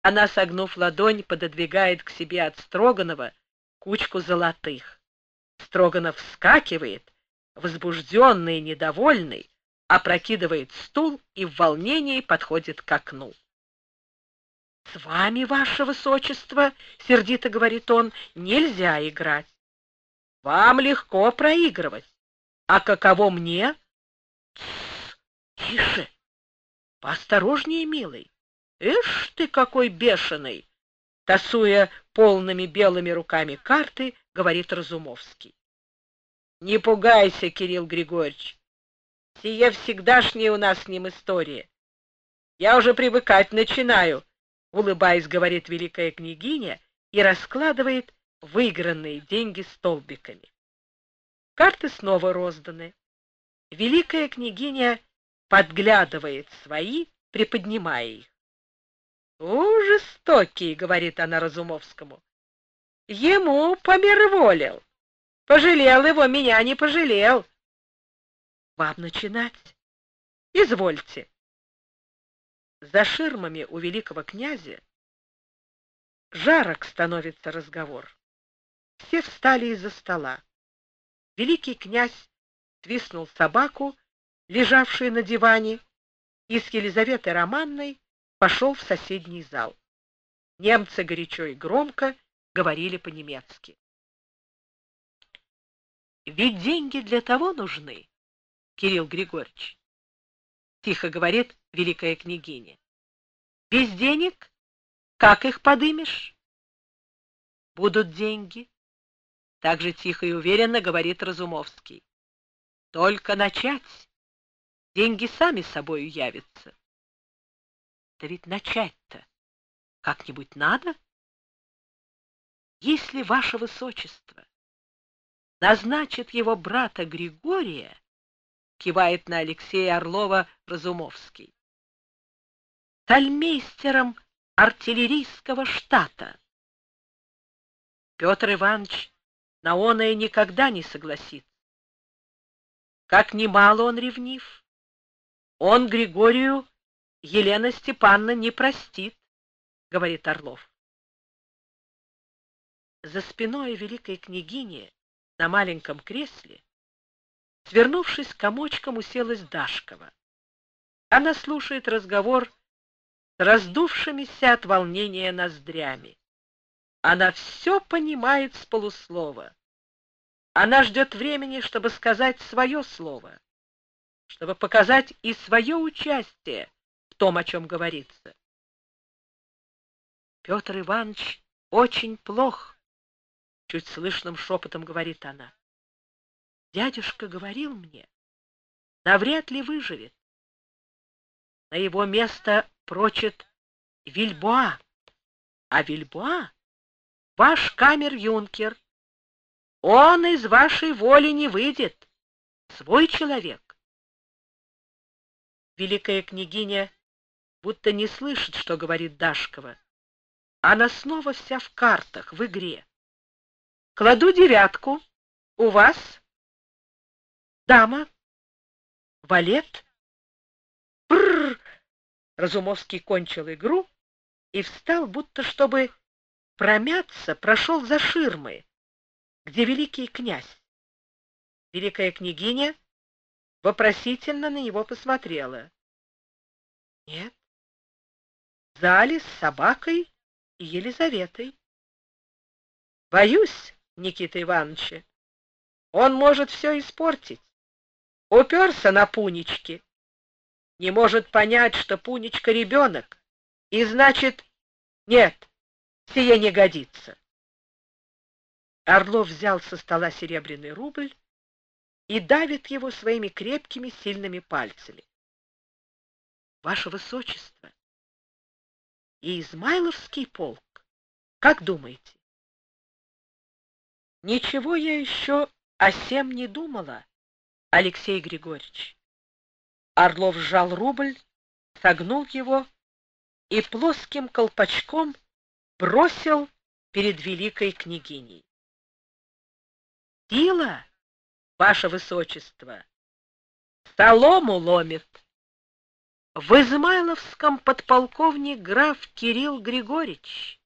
Она, согнув ладонь, пододвигает к себе от Строганова кучку золотых. Строганов вскакивает, возбужденный и недовольный, опрокидывает стул и в волнении подходит к окну. — С вами, ваше высочество, — сердито говорит он, — нельзя играть. Вам легко проигрывать. А каково мне? — Тише! Поосторожнее, милый. Ишь ты какой бешеный! Тасуя полными белыми руками карты, говорит Разумовский. Не пугайся, Кирилл Григорьевич. Сие всегдашняя у нас с ним история. Я уже привыкать начинаю, улыбаясь, говорит великая княгиня и раскладывает выигранные деньги столбиками. Карты снова розданы. Великая княгиня подглядывает свои, приподнимая их. «У, жестокий», — говорит она Разумовскому. «Ему помирволил. Пожалел его, меня не пожалел». «Вам начинать? Извольте». За ширмами у великого князя жарок становится разговор. Все встали из-за стола. Великий князь свистнул собаку, лежавшую на диване, и с Елизаветой Романной пошел в соседний зал. Немцы горячо и громко говорили по-немецки. «Ведь деньги для того нужны, Кирилл Григорьевич», — тихо говорит великая княгиня. «Без денег как их подымешь?» «Будут деньги», — так же тихо и уверенно говорит Разумовский. «Только начать, деньги сами собою явятся». «Да ведь начать-то как-нибудь надо? Если ваше высочество назначит его брата Григория, кивает на Алексея Орлова Разумовский, тальмейстером артиллерийского штата, Петр Иванович на оное никогда не согласится. Как немало он ревнив, он Григорию Елена Степановна не простит, говорит Орлов. За спиной великой княгини на маленьком кресле, свернувшись комочком, уселась Дашкова. Она слушает разговор с раздувшимися от волнения ноздрями. Она все понимает с полуслова. Она ждет времени, чтобы сказать свое слово, чтобы показать и свое участие в том, о чем говорится. Петр Иванович очень плох, чуть слышным шепотом говорит она. Дядюшка говорил мне, навряд ли выживет. На его место прочит Вильбоа, а Вильбоа — ваш камер-юнкер. Он из вашей воли не выйдет, свой человек. Великая княгиня будто не слышит, что говорит Дашкова. Она снова вся в картах, в игре. Кладу девятку. У вас? Дама. Валет. Бррр. Разумовский кончил игру и встал, будто чтобы промяться, прошел за ширмы, где великий князь. Великая княгиня вопросительно на него посмотрела. Нет. В зале с собакой и Елизаветой. Боюсь, Никита Ивановича, он может все испортить. Уперся на Пунечке. Не может понять, что Пунечка ребенок. И значит, нет, сие не годится. Орлов взял со стола серебряный рубль и давит его своими крепкими сильными пальцами. Ваше Высочество, и Измайловский полк, как думаете? Ничего я еще о сем не думала, Алексей Григорьевич. Орлов сжал рубль, согнул его и плоским колпачком бросил перед великой княгиней. Сила, ваше Высочество, солому ломит. В Измайловском подполковник граф Кирилл Григорьевич,